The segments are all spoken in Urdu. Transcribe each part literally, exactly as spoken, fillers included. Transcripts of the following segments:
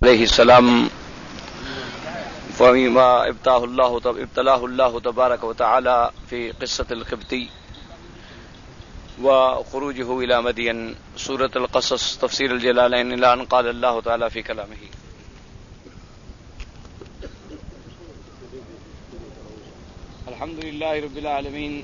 علیہ السلام فيما ابتلاه الله ابتلاه الله تبارك وتعالى في قصة القبطي وخروجه إلى مدين سورة القصص تفسير الجلالين إلى أن قال الله تعالى في كلامه الحمد لله رب العالمين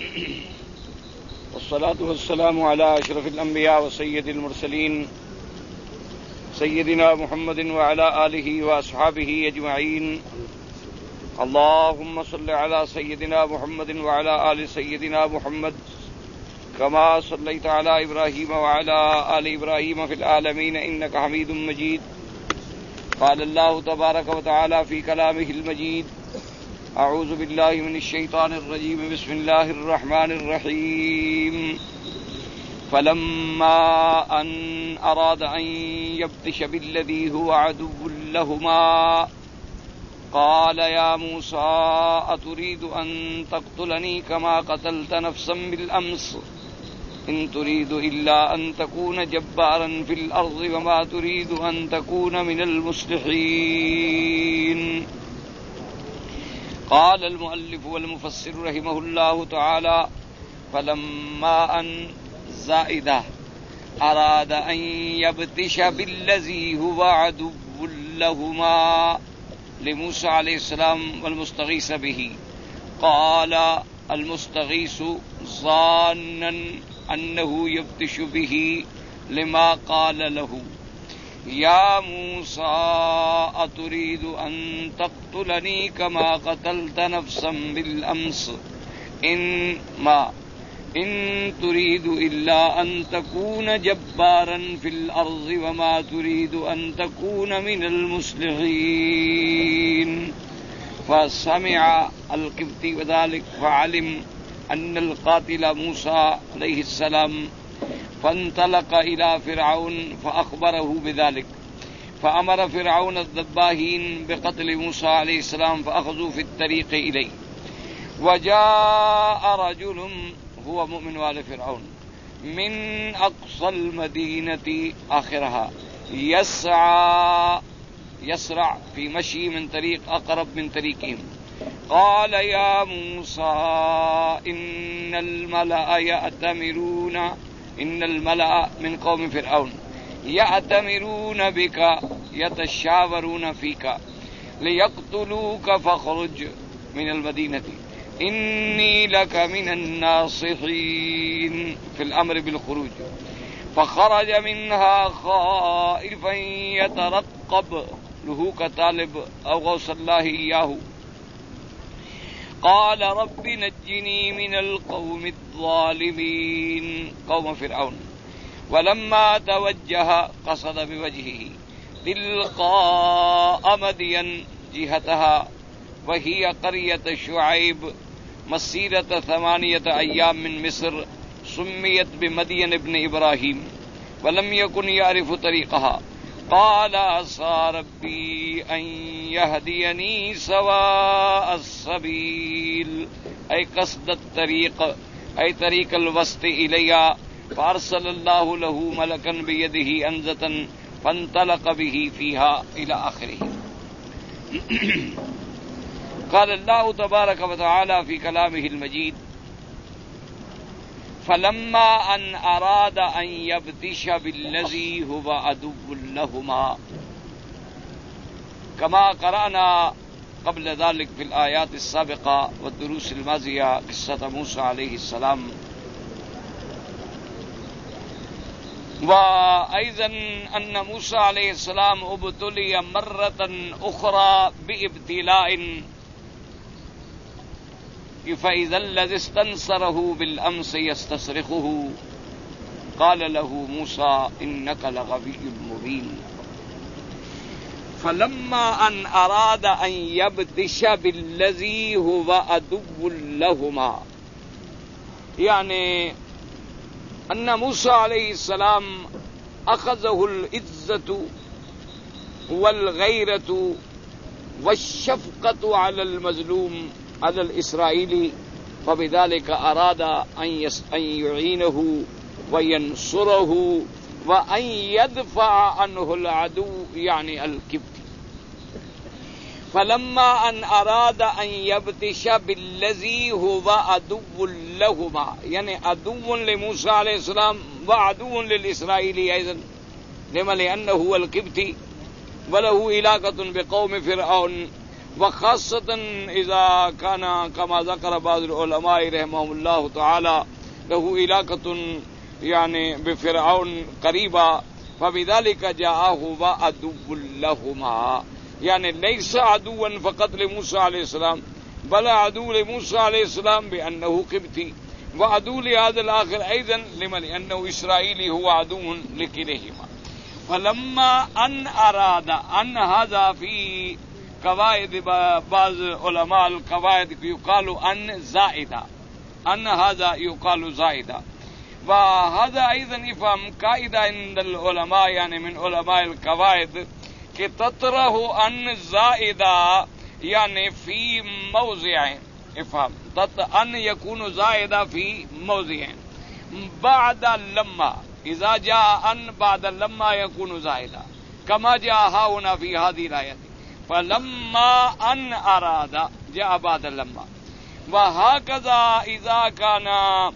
والصلاة والسلام على أشرف الأنبياء وسيد المرسلين سيدنا محمد وعلى آله وأصحابه أجمعين اللهم صل على سيدنا محمد وعلى آل سيدنا محمد كما صليت على إبراهيم وعلى آل إبراهيم في العالمين إنك حميد مجيد قال الله تبارك وتعالى في كلامه المجيد أعوذ بالله من الشيطان الرجيم بسم الله الرحمن الرحيم فلما أن أراد أن يبطش بالذي هو عدو لهما قال يا موسى أتريد أن تقتلني كما قتلت نفسا بالأمس إن تريد إلا أن تكون جبارا في الأرض وما تريد أن تكون من المصلحين قال المؤلف والمفسر رحمه الله تعالى فلما أن زائدة أراد أن يبطش بالذي هو عدو لهما لموسى عليه السلام والمستغيث به قال المستغيث ظانا أنه يبطش به لما قال له يا موسى أتريد أن تقتلني كما قتلت نفسا بالأمس إن ما إن تريد إلا أن تكون جبارا في الأرض وما تريد أن تكون من المصلحين فسمع القبطي وذلك فعلم أن القاتل موسى عليه السلام فانطلق إلى فرعون فأخبره بذلك فأمر فرعون الذباحين بقتل موسى عليه السلام فأخذوا في الطريق إليه وجاء رجل هو مؤمن آل فرعون من أقصى المدينة آخرها يسعى يسرع في مشي من طريق أقرب من طريقهم قال يا موسى إن الملأ يأتمرون إن الملأ من قوم فرعون يأتمرون بك يتشاورون فيك ليقتلوك فاخرج من المدينة إني لك من الناصحين في الأمر بالخروج فخرج منها خائفا يترقب له كطالب أو غوث الله إياه قال رب نجني من القوم الظالمين قوم فرعون ولما توجه قصد بوجهه تلقاء مدين جهتها وهي قرية شعيب مسيرة ثمانية أيام من مصر سميت بمدين ابن إبراهيم ولم يكن يعرف طريقها قال عسى ربي أن يهديني سواء السبيل أي قصد الطريق أي طريق الوسط إليها فأرسل الله له ملكا بيده أنزة فانطلق به فيها إلى آخره. قال الله تبارك وتعالى في كلامه المجيد فلما أن أراد أن يبطش بالذي هو عدو لهما كما قرأنا قبل ذلك في الآيات السابقة والدروس الماضية قصة موسى عليه السلام وأيضا أن موسى عليه السلام ابتلي مرة أخرى بابتلاء فإذا الذي استنصره بالأمس يستصرخه قال له موسى إنك لغوي مبين فلما أن أراد أن يبطش بالذي هو عدو لهما يعني أن موسى عليه السلام أخذه العزة والغيرة والشفقة على المظلوم على الإسرائيلي فبذلك أراد أن يعينه وينصره وأن يدفع عنه العدو يعني الكبت. فلما أن أراد أن يبتش بالذي هو عدو لهما يعني عدو لموسى عليه السلام وعدو للإسرائيلي أيضا، لما لأنه هو الكبتي وله علاقة بقوم فرعون، وخاصة إذا كان كما ذكر بعض العلماء رحمهم الله تعالى له علاقة يعني بفرعون قريبا، فبذلك جاءه وعدو لهما يعني ليس عدوا فقط لموسى عليه السلام بل عدو لموسى عليه السلام بأنه قبطي، وعدو لهذا الآخر أيضا لمن لأنه إسرائيلي هو عدو لكليهما. فلما أن أراد أن هذا في قواعد بعض علماء القواعد يقال أن زائدة، أن هذا يقال زائدة، وهذا أيضا يفهم قاعدة عند العلماء يعني من علماء القواعد کہ تطرح ان زائدہ يعني في موضعين، افهم تط ان يكون زائدة في موضعين بعد لما، اذا جاء ان بعد لما يكون زائدة كما جاء هنا في هذه الآية. فلما ان اراد جاء بعد لما، وهكذا اذا كان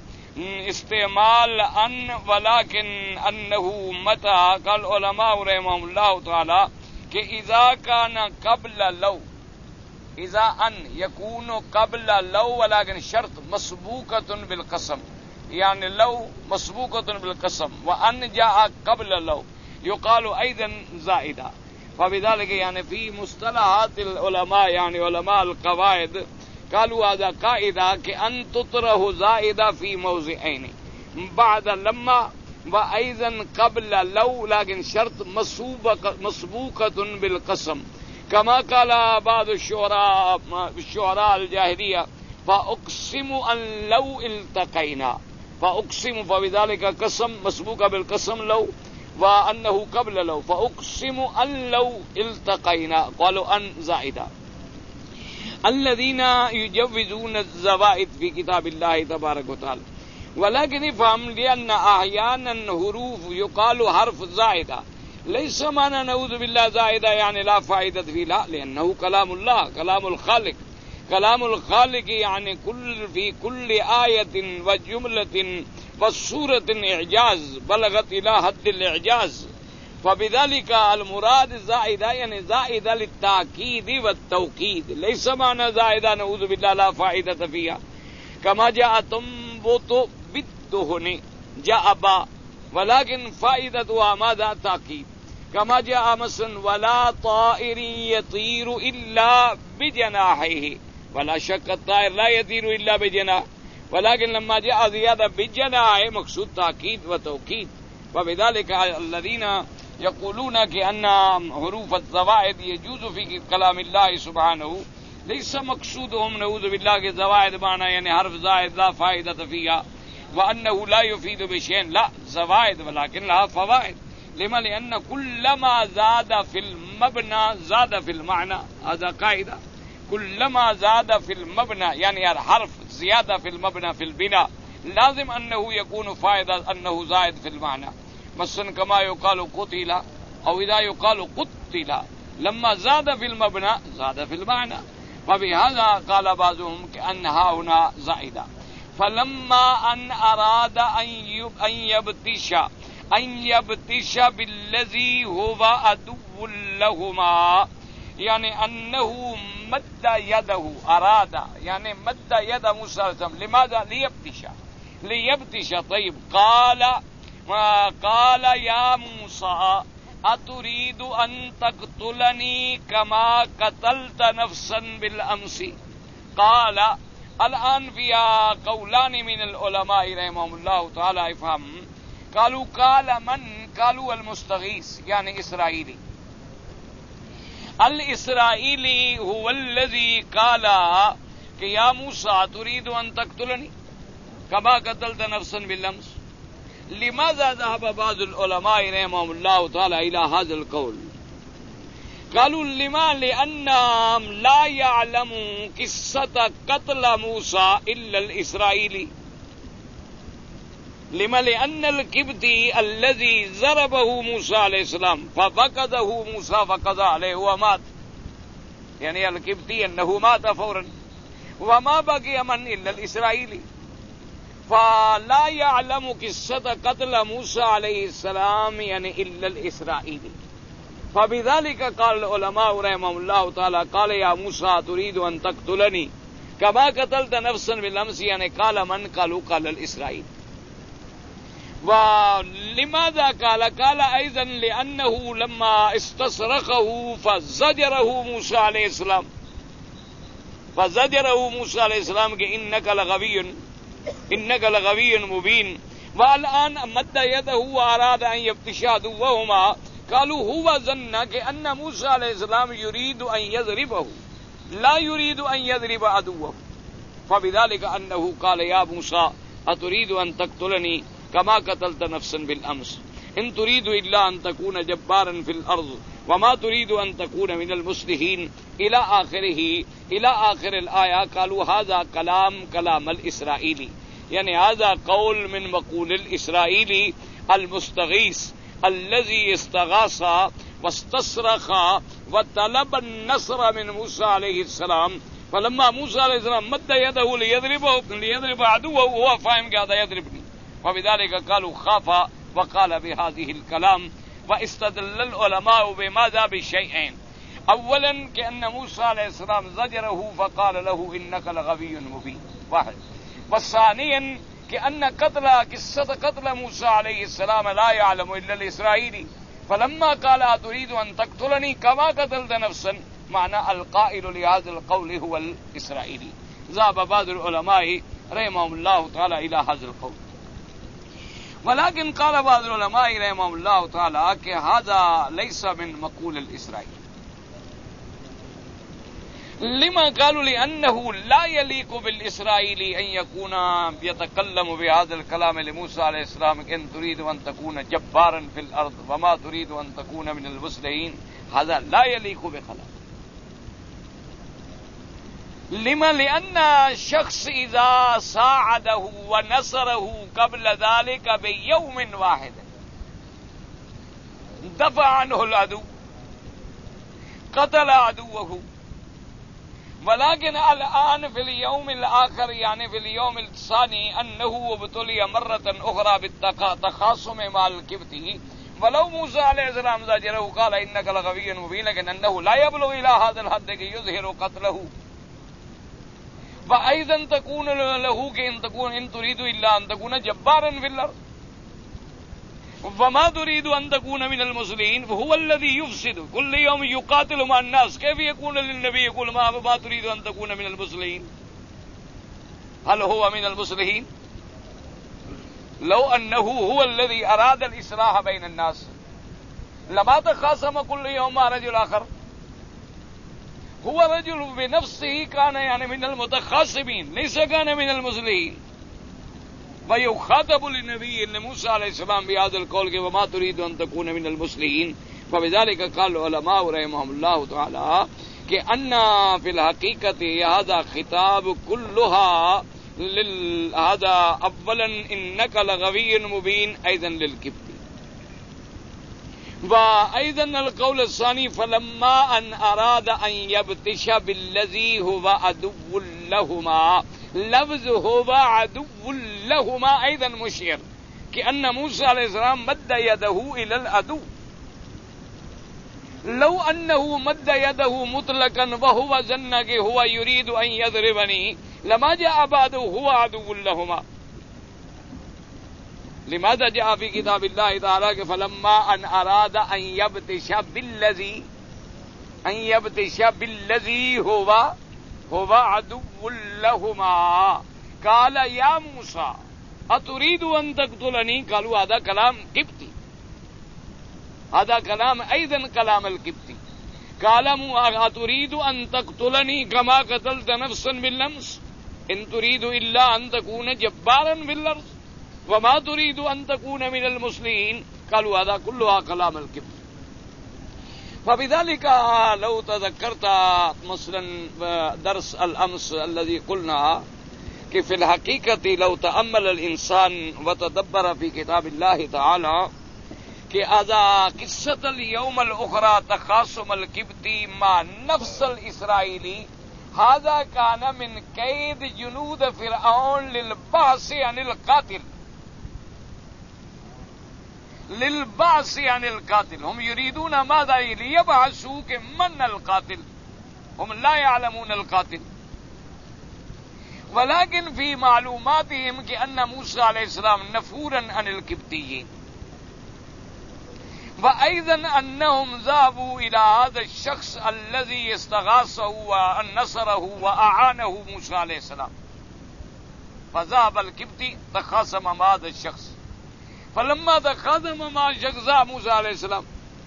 استعمال ان ولكن انه متى قال علماء رحمهم الله تعالى کہ اذا كان قبل لو، اذا ان يكون قبل لو ولكن شرط مسبوقة بالقسم يعني لو مسبوقة بالقسم، وان جاء قبل لو يقال ايضا زائدة. فبذلك يعني في مصطلحات العلماء يعني علماء القواعد قالوا هذا قاعدة كأن تطرح زائدة في موضعين بعد لما وأيضا قبل لو، لكن شرط مسبوقة بالقسم، كما قال بعض الشعراء الشعراء الجاهلية فأقسم أن لو التقينا، فأقسم فبذلك قسم مسبوقة بالقسم لو، وأنه قبل لو، فأقسم أن لو التقينا قالوا أن زائدة. الذين يجوزون الزوائد في كتاب الله تبارك وتعالى، ولكن افهم لأن أحيانا حروف يقال حرف زائدة ليس معنى نعوذ بالله زائدة يعني لا فائدة فيه، لا، لأنه كلام الله كلام الخالق، كلام الخالق يعني كل في كل آية وجملة وسورة إعجاز بلغت إلى حد الإعجاز، فبذلك المراد زائدة يعني زائدة للتأكيد والتوكيد، ليس معنى زائدة نعوذ بالله لا فائدة فيها. كما جاء تنبت بالدهن جاء با، ولكن فائدتها ماذا؟ تأكيد. كما جاء مثلا ولا طائر يطير إلا بجناحيه، ولا شك الطائر لا يطير إلا بجناح، ولكن لما جاء زيادة بجناحه مقصود تأكيد وتوكيد. وبذلك الذين يقولون كأن حروف الزوائد يجوز في كلام الله سبحانه ليس مقصودهم نعوذ بالله کے زوائد معنی يعني حرف زائد لا فائدة فيها وأنه لا يفيد بشيء، لا، زوائد ولكن لها فوائد. لما؟ لأن كلما زاد في المبنى زاد في المعنى، هذا قاعدة، كلما زاد في المبنى يعني الحرف زيادة في المبنى في البناء لازم أنه يكون فائدة أنه زائد في المعنى. مثلا كما يقال قتل أو إذا يقال قتل لما زاد في المبنى زاد في المعنى، فبهذا قال بعضهم كأنها هنا زائدة. فلما أن أراد أن يبتش أن يبتش بالذي هو عدو لهما يعني أنه مد يده، أراد يعني مد يد موسى لماذا؟ ليبتش ليبتش. طيب قال قال يا موسى أتريد أن تقتلني كما قتلت نفسا بالأمس؟ قال الآن فيها قولان من العلماء رحمهم الله تعالى افهم، قالوا قال من؟ قالوا المستغيث يعني إسرائيلي، الإسرائيلي هو الذي قال کہ یا موسیٰ تريد أن تقتلني كما قتلت نفسا بالأمس. لماذا ذهب بعض العلماء رحمهم الله تعالى إلى هذا القول؟ قالوا لما؟ لأنهم لا يعلموا قصة قتل موسى إلا الإسرائيلي. لما لأن الكبتي الذي ضربه موسى عليه السلام ففقده موسى فقضى عليه ومات، يعني الكبتي أنه مات فورا، وما بقي من إلا الإسرائيلي، فلا يعلم قصة قتل موسى عليه السلام يعني إلا الإسرائيلي. فبذلك قال العلماء رحمهم الله تعالى قال يا موسى تريد أن تقتلني كما قتلت نفسا بالأمس، يعني قال من؟ قالوا قال الإسرائيلي. ولماذا قال؟ قال أيضا لأنه لما استصرخه فزجره موسى عليه السلام، فزجره موسى عليه السلام کہ انك لغوي انك لغوي مبين، والآن مد يده وأراد أن يبطش عدوهما، قالوا هو ظن کہ موسى عليه السلام يريد أن يضربه لا يريد أن يضرب عدوه، فبذلك أنه قال يا موسى أتريد أن تقتلني كما قتلت نفسا بالأمس، إن تريد إلا أن تكون جبارا في الأرض وما تريد أن تكون من المصلحين إلى آخره إلى آخر الآية. قالوا هذا كلام كلام الإسرائيلي، يعني هذا قول من مقول الإسرائيلي المستغيث الذي استغاث واستصرخ وطلب النصر من موسى عليه السلام، فلما موسى عليه السلام مد يده ليضربه ليضرب عدوه وهو فاهم کہ هذا يضربني، وبذلك قالوا خاف وقال بهذه الكلام. واستدل العلماء بماذا؟ بشيئين، اولا كأن موسى عليه السلام زجره فقال له انك لغوي مبين، واحد، والثانيا كأن قتل قصة قتل موسى عليه السلام لا يعلم إلا الإسرائيلي، فلما قال أتريد أن تقتلني كما قتلت نفسا، معنى القائل لهذا القول هو الإسرائيلي. ذهب بعض العلماء رحمهم الله تعالى إلى هذا القول، ولكن قال بعض العلماء رحمهم الله تعالى کہ هذا ليس من مقول الإسرائيلي. لما قالوا لأنه لا يليق بالإسرائيلي أن يكون يتكلم بهذا الكلام لموسى عليه السلام إن تريد أن تكون جبارا في الأرض وما تريد أن تكون من المصلحين، هذا لا يليق بخلاق. لما لأن الشخص إذا ساعده ونصره قبل ذلك بيوم واحد دفع عنه العدو قتل عدوه، ولكن الآن في اليوم الآخر يعني في اليوم الثاني أنه ابتلي مرة أخرى بالتخاصم مع الكبتي، ولو موسى عليه السلام زجره قال إنك لغوي مبين، لكن أنه لا يبلغ إلى هذا الحد كي يظهر قتله. وأيضا تكون له كإن تكون إن تريد إلا أن تكون جبارا في الأرض وما تريد أن تكون من المصلحين، فهو الذي يفسد كل يوم يقاتل مع الناس، كيف يكون للنبي يقول ما ما تريد أن تكون من المصلحين؟ هل هو من المصلحين؟ لو أنه هو الذي أراد الإصلاح بين الناس لما تخاصم كل يوم مع رجل آخر، هو رجل بنفسه كان يعني من المتخاصمين ليس كان من المصلحين، ويخاطب للنبي موسى عليه السلام بهذا القول وما تريد أن تكون من المصلحين. فبذلك قال العلماء رحمهم الله تعالى كأن في الحقيقة هذا خطاب كلها لل... هذا اولا انك لغوي مبين ايضا للكبت، وايضا القول الثاني فلما ان اراد ان يبتش بالذي هو عدو لهما، لفظ هو عدو لهما ايضا مشير كأن موسى عليه السلام مد يده الى العدو، لو انه مد يده مطلقا وهو ظن هو يريد ان يضربني لما جاء بعده هو عدو لهما. لماذا جاء في كتاب الله تعالى فلما ان اراد ان يبتش بالذي ان يبتش بالذي هو هو عدو لهما، قال يا موسى اتريد ان تقتلني، قالوا هذا كلام قبطي، هذا كلام ايضا كلام القبطي، قال اتريد ان تقتلني كما قتلت نفسا بالامس، ان تريد الا ان تكون جبارا في الارض وما تريد ان تكون من المصلحين، قالوا هذا كلها كلام القبطي. فبذلك لو تذكرت مثلا درس الامس الذي قلنا کہ فی الحقیقت لو تأمل الانسان وتدبر فی کتاب اللہ تعالی کہ اذا قصۃ اليوم الاخرى تخاصم القبطی مع نفس الاسرائیلی هذا كان من كيد جنود فرعون للبعث عن القاتل للبعث عن القاتل هم يريدون ماذا ليبعثوا من القاتل هم لا يعلمون القاتل ولكن في معلوماتهم كأن موسى عليه السلام نفورا عن القبطيين وأيضا أنهم ذهبوا إلى هذا الشخص الذي استغاثه ونصره وأعانه موسى عليه السلام فذهب القبطي تخاصم مع هذا الشخص فلما تخاصم مع الشخص موسى عليه السلام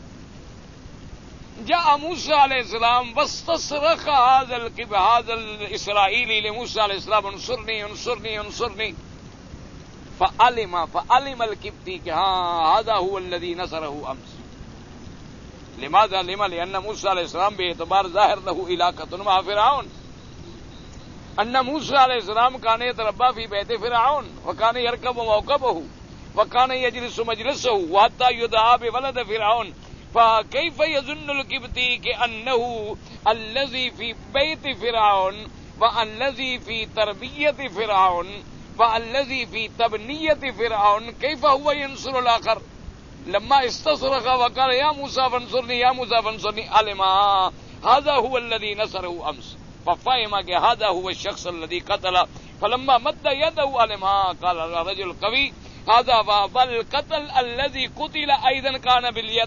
جاء موسى عليه السلام واستصرخ هذا القبطي هذا الإسرائيلي لموسى عليه السلام انصرني انصرني انصرني فعلم فعلم القبطي کہ ہاں هذا هو الذي نصره امس. لماذا؟ لما لأن موسى عليه السلام باعتبار ظاهر له علاقة مع فرعون، أن موسى عليه السلام كان يتربى في بيت فرعون وكان يركب موكبه وكان يجلس مجلسه وحتى يدعى بولد فرعون، فكيف يظن القبطي كأنه الذي في بيت فرعون والذي في تربية فرعون والذي في تبنية فرعون كيف هو ينصر الآخر؟ لما استصرخ وقال يا موسى فانصرني يا موسى فانصرني علم هذا هو الذي نصره أمس ففهم هذا هو الشخص الذي قتل، فلما مد يده علم قال الرجل قوي هذا والقتل الذي قتل أيضا كان باليد.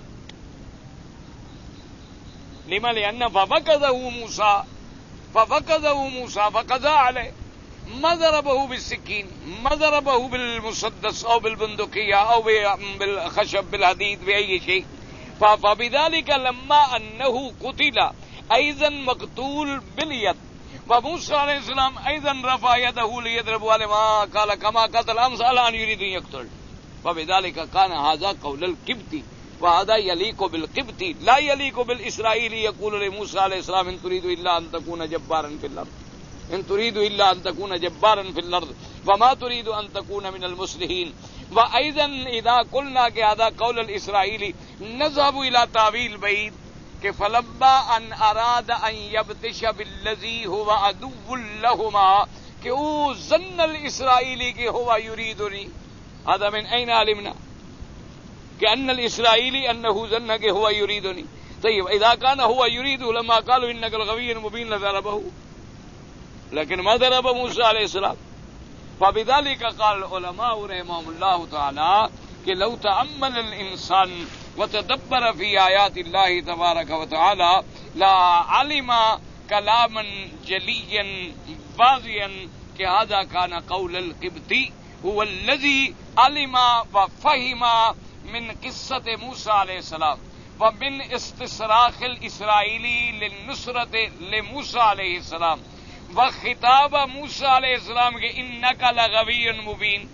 لما لأن ففقده موسى ففقده موسى فقضى عليه، ما ضربه بالسكين ما ضربه بالمسدس أو بالبندقية أو بالخشب بالحديد بأي شيء، فبذلك لما أنه قتل أيضا مقتول باليد وموسى عليه السلام أيضا رفع يده ليضرب على ما قال كما قتل أمس الآن يريد أن يقتل، فبذلك كان هذا قول القبطي وهذا يليق بالقبطي لا يليق بالإسرائيلي يقول لموسى عليه السلام إن تريد إلا أن تكون جبارا في الأرض إن تريد إلا أن تكون جبارا في الأرض وما تريد أن تكون من المصلحين. وأيضا إذا قلنا کہ هذا قول الإسرائيلي نذهب إلى تعويل بعيد کہ فلما أن أراد أن يبتش بالذي هو عدو لهما کہ او ظن الإسرائيلي کہ هو يريدني، هذا من أين علمنا كأن الإسرائيلي أنه ظن کہ هو يريدني؟ طيب إذا كان هو يريد لما قالوا إنك الغوي المبين لضربه، لكن ما ضرب موسى عليه السلام. فبذلك قال العلماء رحمهم الله تعالى کہ لو تأمل الإنسان وتدبر في آيات الله تبارك وتعالى لا علم كلاما جليا واضحا کہ هذا كان قول القبطي هو الذي علم وفهم من قصة موسى عليه السلام ومن استصراخ الإسرائيلي للنصرة لموسى عليه السلام وخطاب موسى عليه السلام کہ انك لغوي مبين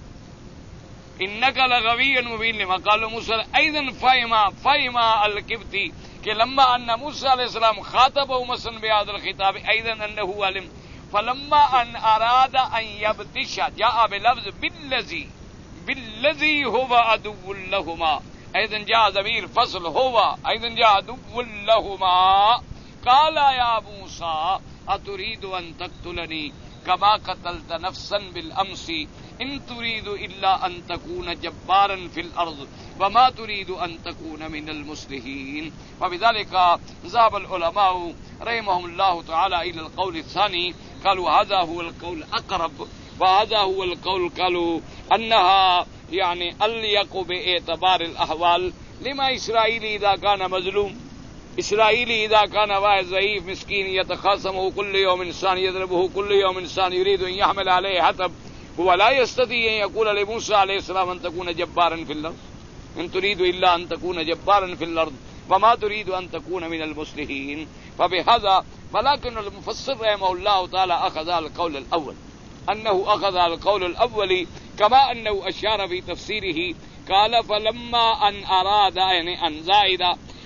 انك لغوي مبين لما قالوا موسى ايضا فهم فهم القبطي کہ لما ان موسى عليه السلام خاطبه مثلا بهذا الخطاب ايضا انه علم فلما ان اراد ان يبتش جاء بلفظ بالذي بالذي هو عدو لهما، ايضا جاء ضمير فصل هو ايضا جاء عدو لهما. قال يا موسى أتريد أن تقتلني كما قتلت نفسا بالأمس إن تريد إلا أن تكون جبارا في الأرض وما تريد أن تكون من المصلحين. وبذلك ذهب العلماء رحمهم الله تعالى إلى القول الثاني، قالوا هذا هو القول الأقرب وهذا هو القول قالوا أنها يعني أليق باعتبار الأحوال. لما إسرائيلي إذا كان مظلوم إسرائيلي إذا كان واحد ضعيف مسكين يتخاصمه كل يوم إنسان يضربه كل يوم إنسان يريد أن يحمل عليه حطب هو لا يستطيع أن يقول لموسى عليه السلام أن تكون جبارا في الأرض إن تريد إلا أن تكون جبارا في الأرض وما تريد أن تكون من المصلحين. فبهذا ولكن المفسر رحمه الله تعالى أخذ القول الأول أنه أخذ القول الأول كما أنه أشار في تفسيره قال فلما أن أراد يعني أن زائد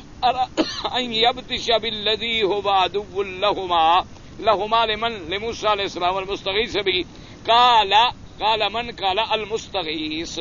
أن يبتش بالذي هو عدو لهما لهما لمن لموسى عليه السلام المستغيث به قال قال من قال المستغیث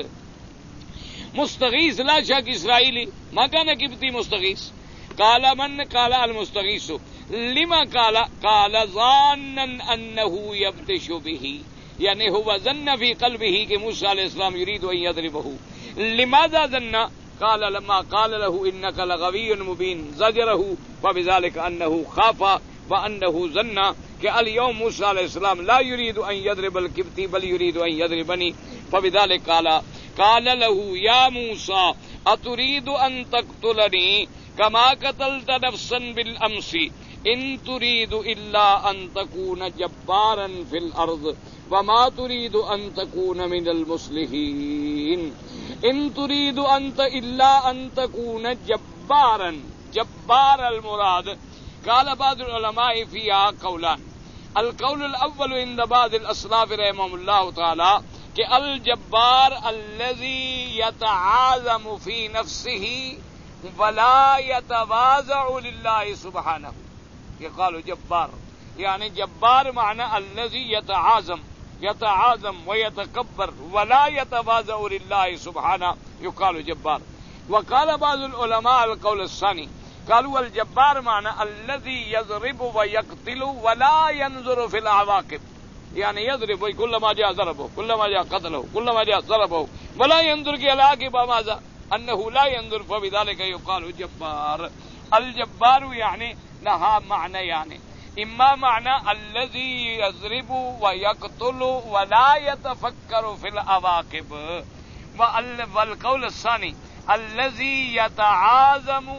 مستغیث لا شک اسرائیلی ما كان قبطی مستغیث قال من قال المستغیث لما قال قال ظانا انه يبطش به یعنی هو ظن في قلبه کہ موسیٰ علیہ السلام يريد ان يضربه لماذا ظن قال لما قال له انك لغوي مبين زجره فبذلك انه خاف وانه ظن کہ اليوم موسیٰ علیہ السلام لا يريد ان يضرب القبطي بل يريد ان يضربني فبذلك قال قال له يا موسى اتريد ان تقتلني كما قتلت نفسا بالامس ان تريد الا ان تكون جبارا في الارض وما تريد ان تكون من المصلحين ان تريد انت الا ان تكون جبارا جبار المراد قال بعض العلماء فيها قولان القول الاول عند بعض الاصناف رحمهم الله تعالى کہ الجبار الذي يتعاظم في نفسه ولا يتواضع لله سبحانه یہ قالوا جبار یعنی جبار معنی الذي يتعاظم يتعاظم ويتكبر ولا يتواضع لله سبحانه يقال جبار. وقال بعض العلماء القول الثاني قالوا الجبار معنى الذي يضرب ويقتل ولا ينظر في العواقب يعني يضرب كلما جاء ضربه كلما جاء قتله كلما جاء ضربه ولا ينظر إلى العاقبة ماذا أنه لا ينظر فبذلك يقال جبار. الجبار يعني لها معنى يعني إما معنى الذي يضرب ويقتل ولا يتفكر في العواقب والقول الثاني الذي يتعاظم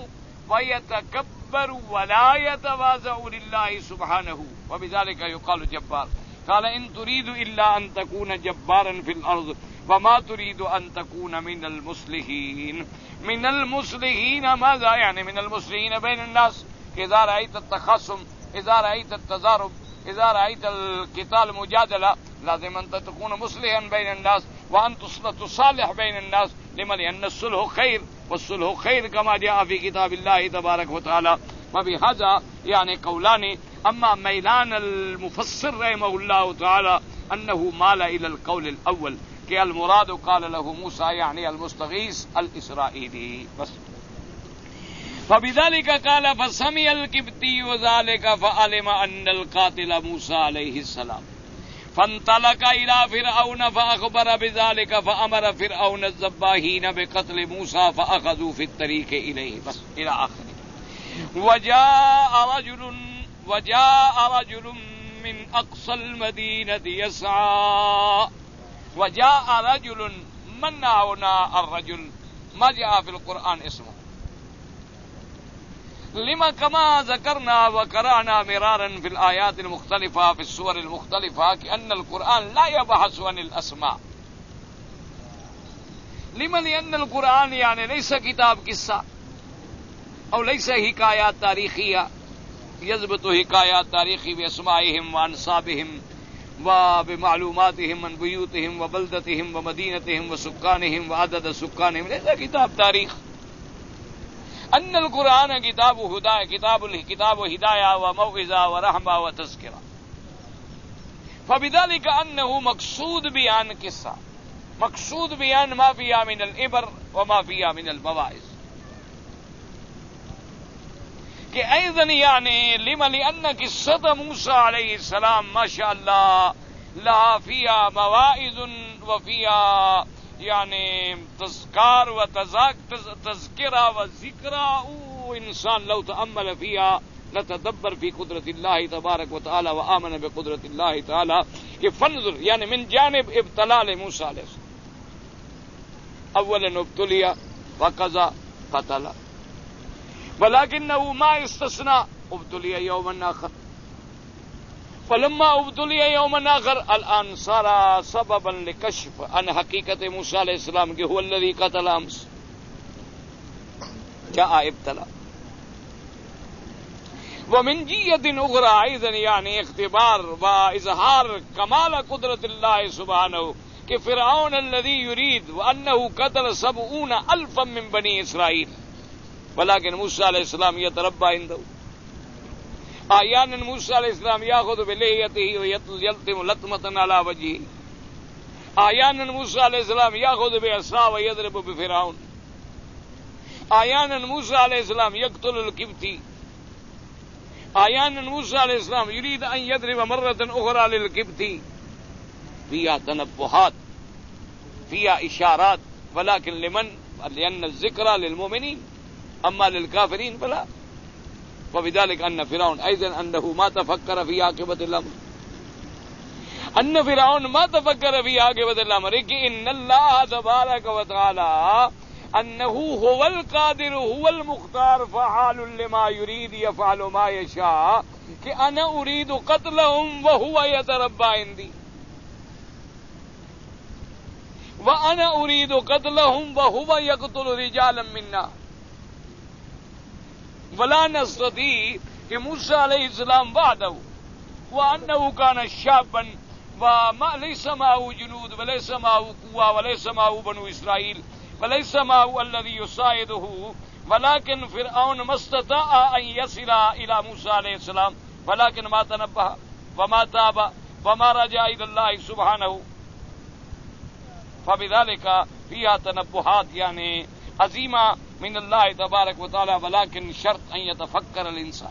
ويتكبر ولا يتواضع لله سبحانه وبذلك يقال جبار. قال إن تريد إلا أن تكون جبارا في الأرض وما تريد أن تكون من المصلحين. من المصلحين ماذا يعني من المصلحين بين الناس إذا رأيت التخاصم إذا رأيت التضارب إذا رأيت القتال مجادلة لازم أن تكون مصلحا بين الناس وأن تصالح بين الناس لما لأن الصلح خير والصلح خير كما جاء في كتاب الله تبارك وتعالى. وبهذا يعني قولان. أما ميلان المفسر رحمه الله تعالى أنه مال إلى القول الأول کہ المراد قال له موسى يعني المستغيث الإسرائيلي بس. فبذلك قال فسمع القبطي ذلك فعلم أن القاتل موسى عليه السلام فانطلق إلى فرعون فأخبر بذلك فأمر فرعون الذباحين بقتل موسى فأخذوا في الطريق إليه بس إلى آخره. وجاء رجل وجاء رجل من أقصى المدينة يسعى. وجاء رجل من هنا الرجل ما جاء في القرآن اسمه لما كما ذكرنا وقرأنا مرارا في الآيات المختلفة في السور المختلفة كأن القرآن لا يبحث عن الأسماء. لما لأن القرآن يعني ليس كتاب قصة أو ليس حكايات تاريخية يضبط حكايات تاريخي بأسمائهم وأنسابهم وبمعلوماتهم من بيوتهم وبلدتهم ومدينتهم وسكانهم وعدد سكانهم ليس كتاب تاريخ. أن القرآن كتاب هداية كتاب كتاب هداية وموعظة ورحمة وتذكرة. فبذلك أنه مقصود بيان قصة مقصود بيان ما فيها من العبر وما فيها من المواعظ. کہ أيضا يعني لما لأن قصة موسى عليه السلام ما شاء الله لا فيها مواعظ وفيها يعني تذكار وتذكرة وذكرى وإنسان لو تأمل فيها لتدبر في قدرة الله تبارك وتعالى وآمن بقدرة الله تعالى. کہ فانظر يعني من جانب ابتلاء لموسى عليه السلام اولا ابتلي وقضى قتل ولكنه ما استثنى ابتلي يوما آخر. فلما ابتلي يوما آخر الآن صار سببا لكشف عن حقيقة موسى عليه السلام کہ هو الذي قتل أمس جاء ابتلى. ومن جهة أخرى أيضا يعني اختبار وإظهار كمال قدرة الله سبحانه کہ فرعون الذي يريد وأنه قتل سبعون ألفا من بني إسرائيل ولكن موسى عليه السلام يتربى عنده. أحيانا موسى عليه السلام يأخذ بلحيته ويلطم لطمة على وجهه احيانا موسى علیہ السلام ياخذ بعصا ويضرب بفرعون، احيانا موسى علیہ السلام يقتل القبطي، احيانا موسى علیہ السلام يريد ان يضرب مرة اخرى للقبطي. فيها تنبهات، فيها اشارات، ولكن لمن؟ لان الذكرى للمؤمنين، اما للكافرين فلا. وبذلك ان فرعون ايضا انه ما تفكر في عاقبة الامر، ان فرعون ما تفكر في عاقبة الامر ان الله تبارك وتعالى انه هو القادر هو المختار فعال لما يريد يفعل ما يشاء، کہ انا اريد قتلهم وهو يتربى عندي، وانا اريد قتلهم وهو يقتل رجالا منا. ولا نستطيع کہ موسیٰ علیہ السلام وعده وانه كان شابا وما ليس معه جنود وليس معه قوة وليس معه بنو اسرائيل وليس معه الذي يساعده، ولكن فرعون ما استطاع ان يصل الى موسى عليه السلام، ولكن ما تنبه وما تاب وما رجع الى الله سبحانه. فبذلك فيها تنبهات يعني عظيمة من الله تبارك وتعالى، ولكن شرط ان يتفكر الانسان.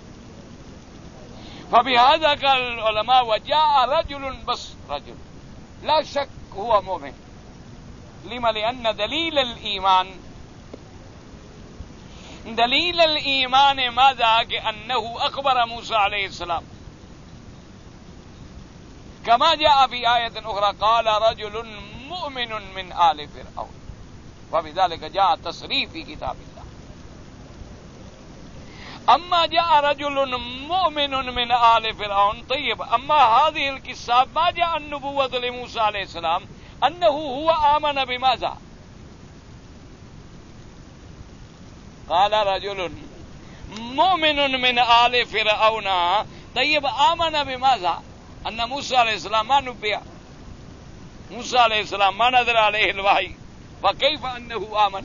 فبهذا قال العلماء وجاء رجل، بس رجل لا شك هو مؤمن. لما؟ لأن دليل الإيمان دليل الإيمان ماذا؟ كأنه أخبر موسى عليه السلام كما جاء في آية أخرى قال رجل مؤمن من آل فرعون، وبذلك جاء تصريح في كتاب الله. اما جاء رجل مؤمن من آل فرعون. طيب اما هذه القصة ما جاء النبوة لموسى عليه السلام انه هو آمن بماذا؟ قال رجل مؤمن من آل فرعون. طيب آمن بماذا؟ ان موسى عليه السلام ما نبئ، موسى عليه السلام ما نزل عليه الوحي، فكيف انه آمن؟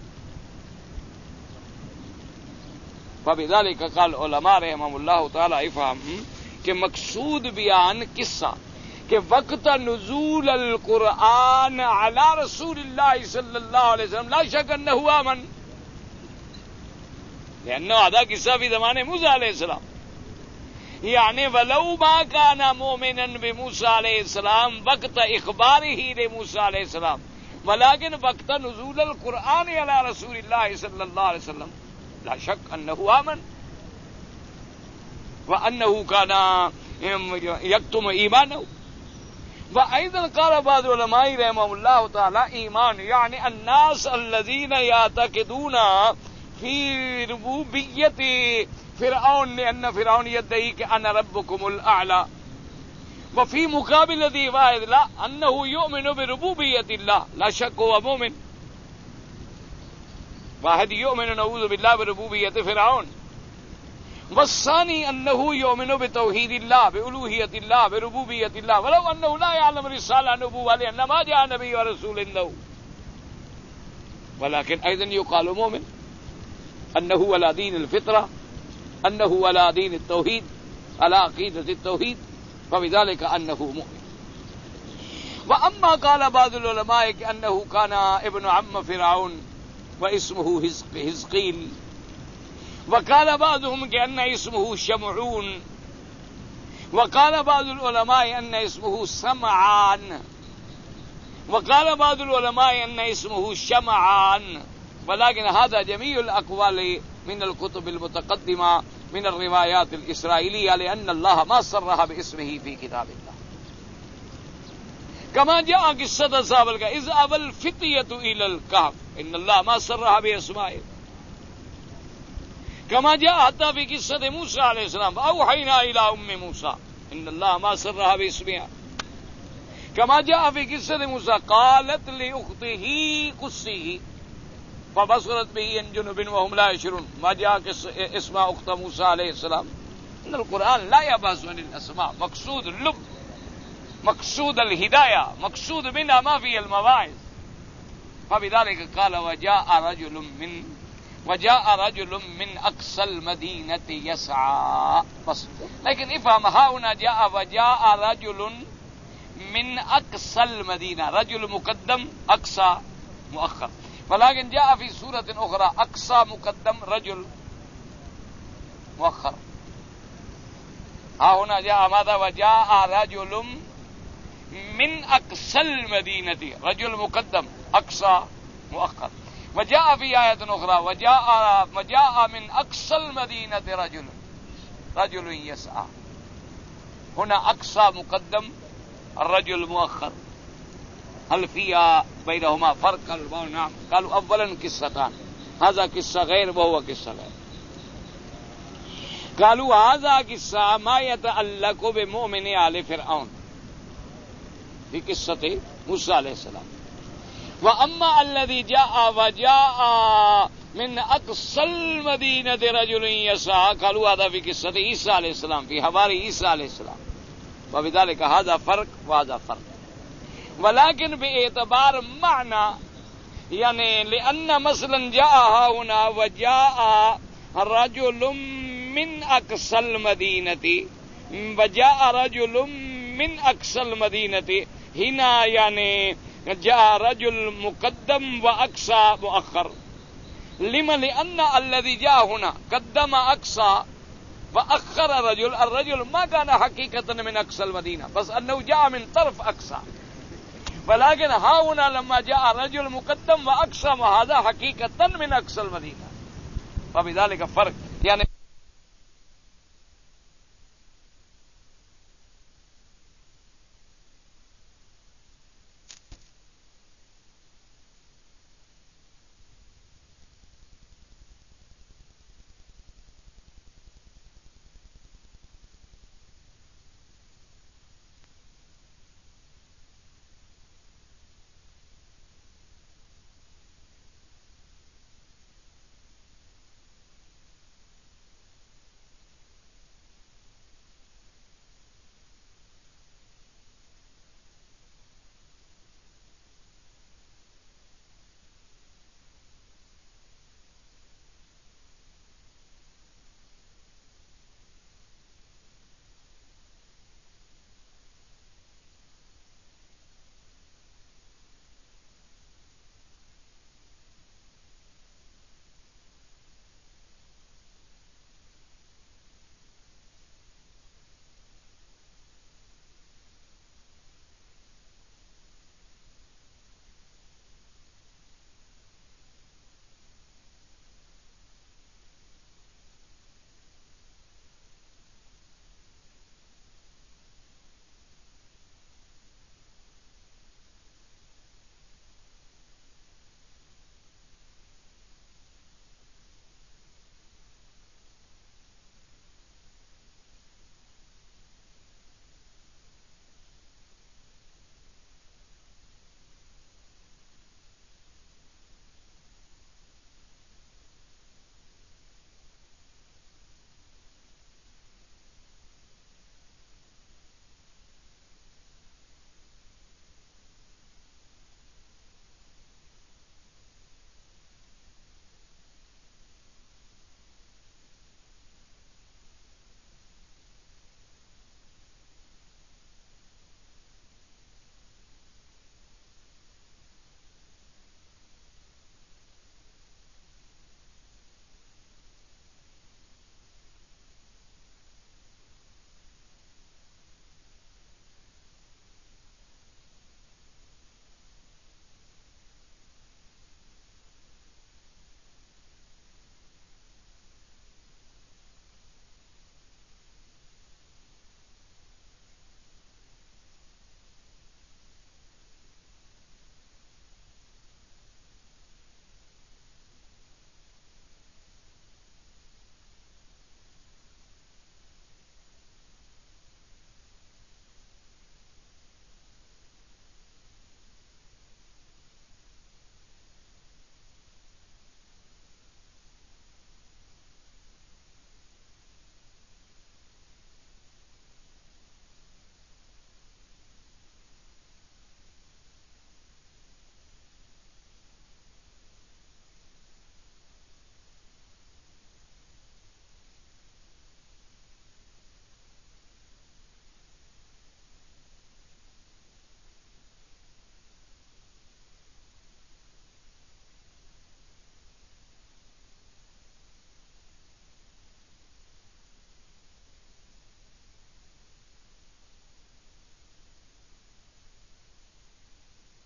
فبذلك قال علماء رحمهم اللہ تعالی افہم کہ مقصود بیان قصہ کہ وقت نزول القرآن علی رسول اللہ صلی اللہ علیہ وسلم لا شک انہ آمن، لأنه هذا قصہ فی زمان موسیٰ علیہ السلام، یعنی ولو ما کان مؤمنا بموسیٰ علیہ السلام وقت اخبارہ لموسیٰ علیہ السلام، ولكن وقت نزول القرآن علی رسول اللہ صلی اللہ علیہ وسلم لا شك أنه آمن وأنه كان يكتم إيمانه. وأيضا قال بعض العلماء رحمهم الله تعالى إيمان يعني الناس الذين يعتقدون في ربوبية فرعون، لأن فرعون يدعي أنا ربكم الأعلى، وفي مقابل ذي واحد لا أنه يؤمن بربوبية الله، لا شك هو مؤمن. واحد يؤمن نعوذ بالله بربوبية فرعون، والثاني أنه يؤمن بتوحيد الله بألوهية الله بربوبية الله، ولو أنه لا يعلم رسالة نبوة لأن ما جاء نبي ورسول له، ولكن أيضا يقال مؤمن أنه على دين الفطرة، أنه على دين التوحيد، على عقيدة التوحيد، فبذلك أنه مؤمن. وأما قال بعض العلماء أنه كان ابن عم فرعون واسمه حزقيل، وقال بعضهم كأن اسمه شمعون، وقال بعض العلماء أن اسمه سمعان، وقال بعض العلماء أن اسمه شمعان، ولكن هذا جميع الأقوال من الكتب المتقدمة من الروايات الإسرائيلية، لأن الله ما صرح باسمه في كتاب الله. كما جاء قصة سابقة إذ أبى الفتية إلى الكهف إن الله ما صرح بأسمائه، كما جاء حتى في قصة موسى عليه السلام أوحينا إلى أم موسى إن الله ما صرح باسمها، كما جاء في قصة موسى قالت لأخته قصيه فبصرت به عن جنب وهم لا يشعرون، ما جاء اسم أخت موسى عليه السلام. إن القرآن لا يبحث عن الأسماء، مقصود اللب، مقصود الهداية، مقصود منها ما في المواعظ. فبذلك قال وجاء رجل من وجاء رجل من أقصى المدينة يسعى، بس. لكن افهم ها هنا جاء وجاء رجل من اقصى المدینہ، رجل مقدم اقصى مؤخر، ولكن جاء في سورة اخرى اقصى مقدم رجل مؤخر. ها هنا جاء ماذا؟ وجاء رجل من اقصى المدینہ، رجل مقدم اقصى مؤخر. وجاء في آية أخرى وجاء وجاء من أقصى المدينة رجل رجل يسعى. هنا أقصى مقدم، الرجل مؤخر. هل فيها بينهما فرق؟ نعم. قالوا أولا قصتان، هذا قصة غير وهو قصة غير. قالوا هذا قصة ما يتعلق بمؤمن آل فرعون في قصة موسى عليه السلام. وَأَمَّا الَّذِي جَاءَ وَجَاءَ مِنْ أَقْصَى الْمَدِينَةِ رَجُلٌ يَسْعَىٰ قالوا هذا في قصة عيسى عليه السلام، في حواري عيسى عليه السلام. وبذلك هذا فرق وهذا فرق، ولكن باعتبار معنى، يعني لأن مثلا جاء هنا وجاء رجل من أقصى المدينة وجاء رجل من أقصى المدينة، هنا يعني جاء رجل مقدم وأقصى مؤخر. لما؟ لأن الذي جاء هنا قدم أقصى وأخر رجل، الرجل ما كان حقيقة من أقصى المدينة، بس أنه جاء من طرف أقصى. ولكن ها هنا لما جاء رجل مقدم وأقصى، وهذا حقيقة من أقصى المدينة، فبذلك فرق. يعني